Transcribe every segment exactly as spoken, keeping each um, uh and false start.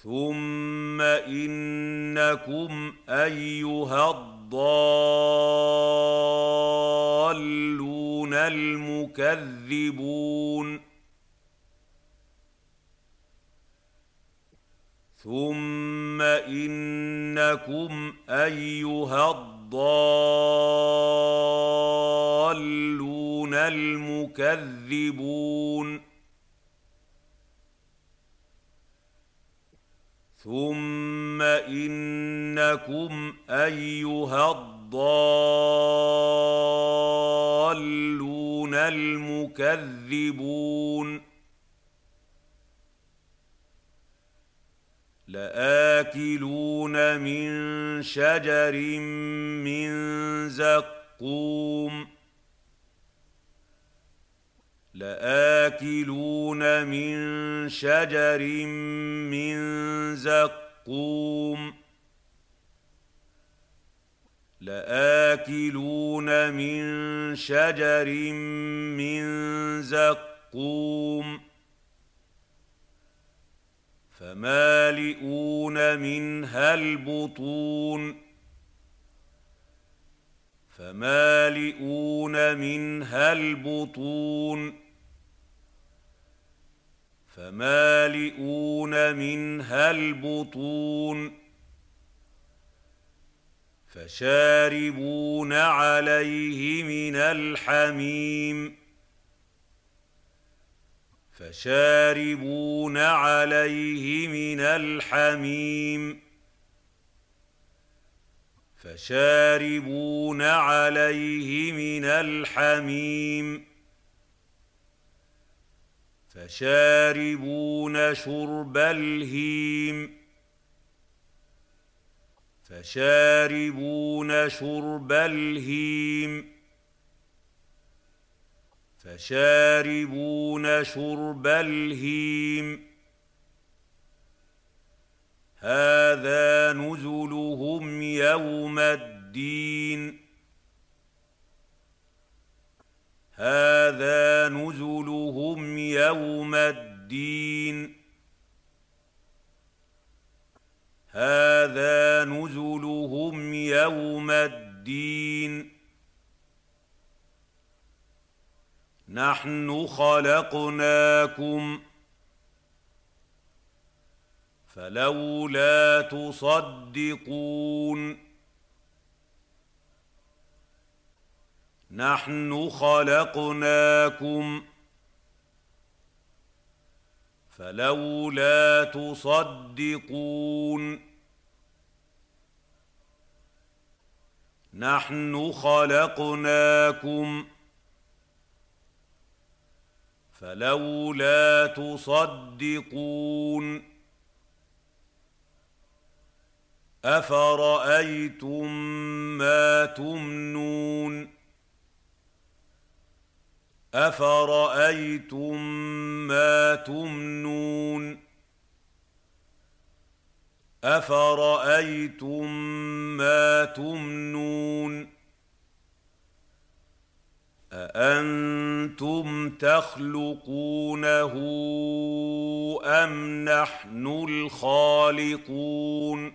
ثم إنكم أيها الضالون المكذبون ثم إنكم أيها الضالون المكذبون ثم إنكم أيها الضالون المكذبون لآكلون من شجر من زقوم لآكلون من شجر من زقوم لآكلون من شجر من زقوم فمالئون منها البطون فمالئون منها البطون فمالئون منها البطون فشاربون عليه من الحميم فشاربون عليه من الحميم فشاربون عليه من الحميم فشاربون شرب الهيم فشاربون شرب الهيم فشاربون شرب الهيم هذا نزلهم يوم الدين هذا نزلهم يوم الدين هذا نزلهم يوم الدين نحن خلقناكم فلولا تصدقون نحن خلقناكم فلولا تصدقون نحن خلقناكم فلولا تصدقون أفرأيتم ما تمنون أفرأيتم ما تمنون أفرأيتم ما تمنون أأنتم تخلقونه أم نحن الخالقون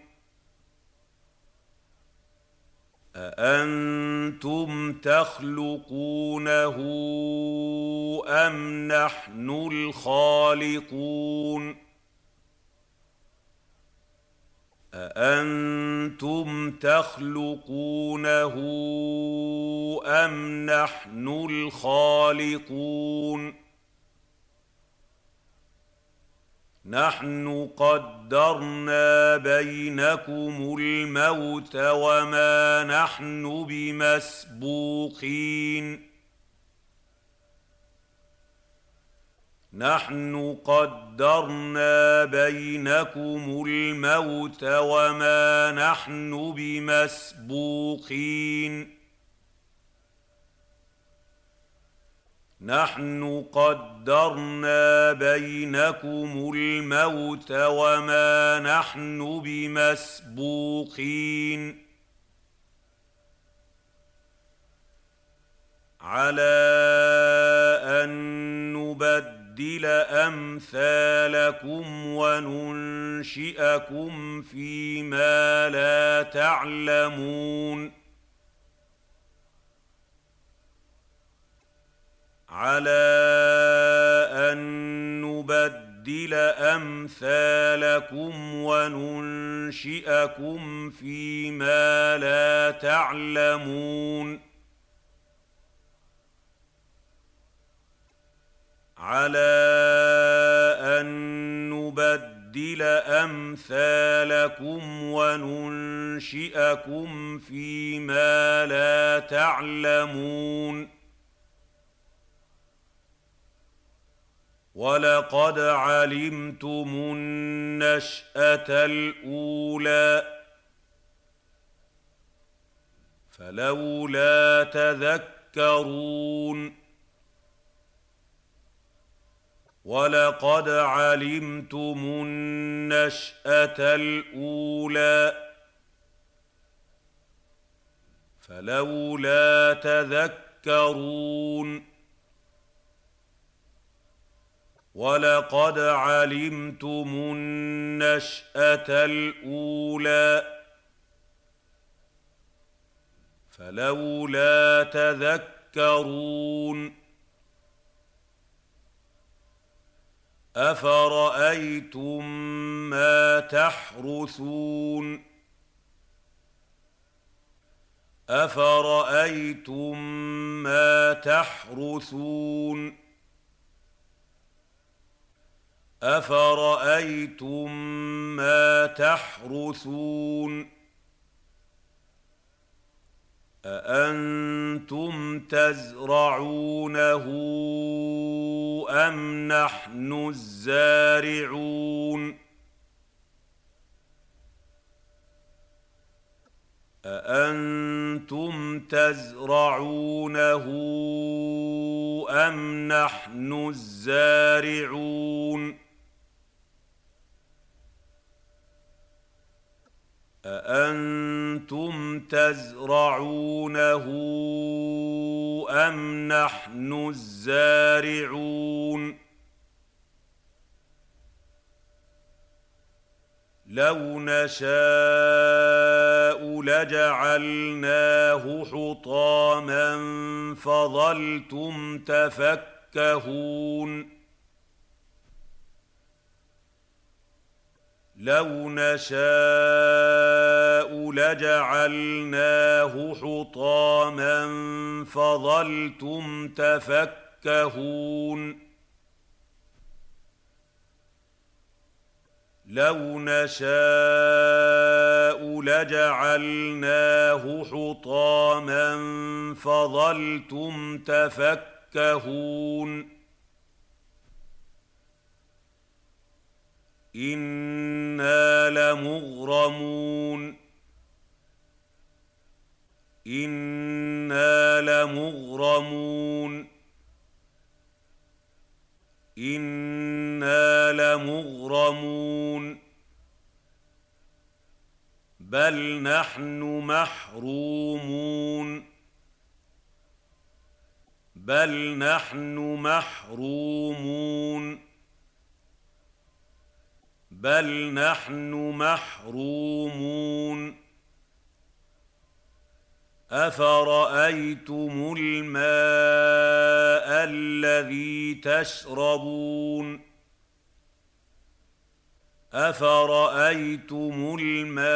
أأنتم تخلقونه أم نحن الخالقون أأنتم تخلقونه أم نحن الخالقون نحن قدرنا بينكم الموت وما نحن بمسبوقين نحن قدرنا بينكم الموت وما نحن بمسبوقين نحن قدرنا بينكم الموت وما نحن بمسبوقين على أن نبدل نبدل أمثالكم وننشئكم فيما لا تعلمون على أن نبدل أمثالكم وننشئكم فيما لا تعلمون على أن نبدل أمثالكم وننشئكم فيما لا تعلمون ولقد علمتم النشأة الأولى فلولا تذكرون ولقد علمتم النشأة الأولى فلولا تذكرون ولقد علمتم النشأة الأولى فلولا تذكرون أفرأيتم ما تحرثون أفرأيتم ما تحرثون أفرأيتم ما تحرثون أأنتم تزرعونه أم نحن الزارعون أأنتم تزرعونه أم نحن الزارعون أأنتم تزرعونه أم نحن الزارعون لو نشاء لجعلناه حطاما فظلتم تفكهون لو نشاء لجعلناه حطاما فظلتم تفكهون لو نشاء لجعلناه حطاما فظلتم تفكهون إنا لمغرمون إنا لمغرمون إنا لمغرمون بل نحن محرومون بل نحن محرومون بل نحن محرومون أفرأيتم الماء الذي تشربون أفرأيتم الماء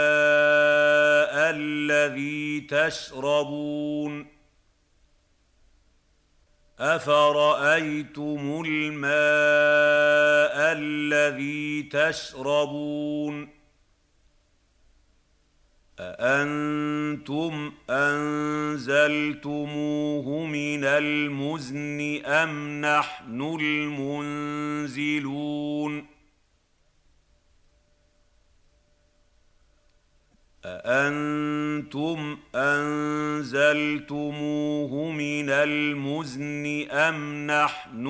الذي تشربون أفرأيتم الماء الذي تشربون أأنتم أنزلتموه من المزن أم نحن المنزلون أأنتم أنزلتموه من المزن أم نحن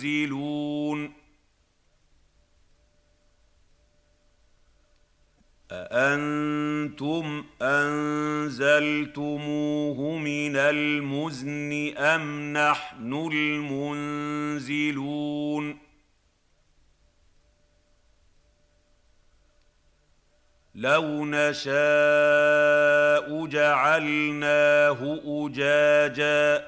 المنزلون أأنتم أنزلتموه من المزن أم نحن المنزلون لو نشاء جعلناه أجاجا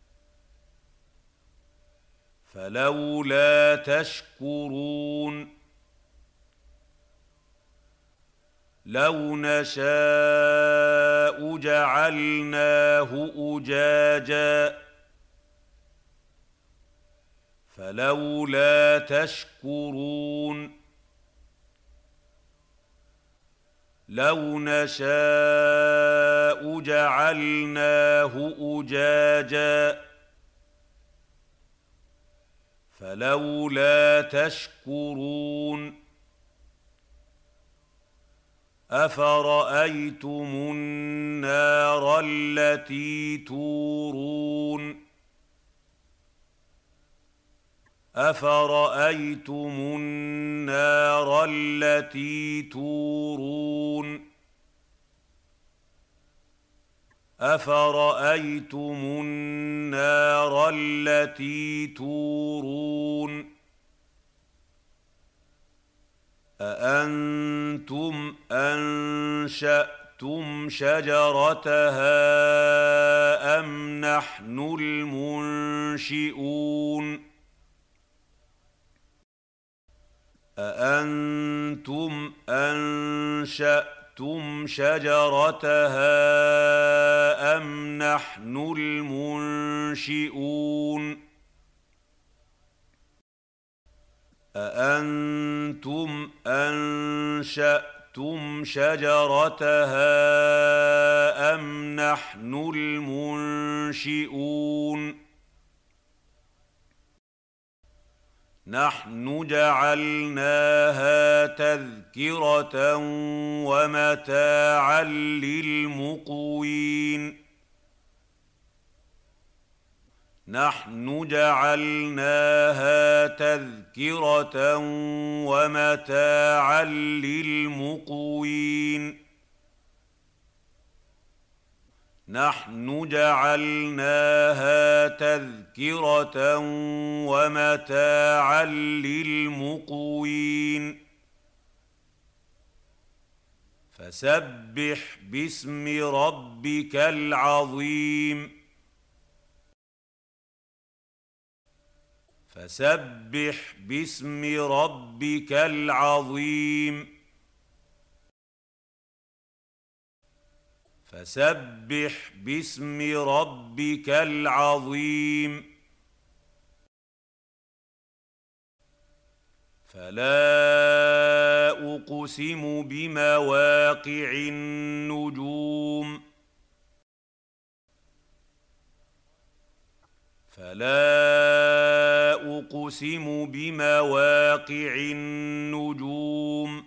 فلولا تشكرون لو نشاء جعلناه أجاجا فلولا تشكرون لو نشاء جعلناه أجاجا فلولا تشكرون أفرأيتم النار التي تورون أفرأيتم النار التي تورون أفرأيتم النار التي تورون أأنتم أنشأتم شجرتها أم نحن المنشئون أأنتم أنشأتم شجرتها أم نحن المنشئون أأنتم أنشأتم شجرتها أم نحن المنشئون نحن جعلناها تذكرة ومتاعا للمقوين نحن جعلناها تذكرة ومتاعا للمقوين نحن جعلناها تذكرة ومتاعا للمقوين فسبح باسم ربك العظيم فسبح باسم ربك العظيم فسبح باسم ربك العظيم فلا أقسم بمواقع النجوم فلا أقسم بمواقع النجوم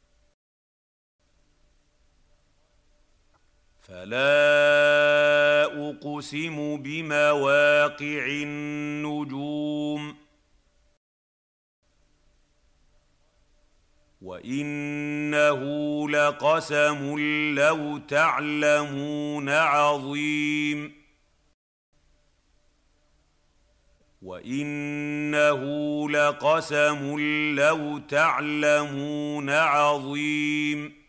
فلا أقسم بمواقع النجوم وإنه لقسم لو تعلمون عظيم وإنه لقسم لو تعلمون عظيم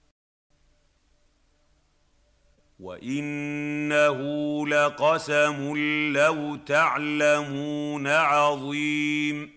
وإنه لقسم لو تعلمون عظيم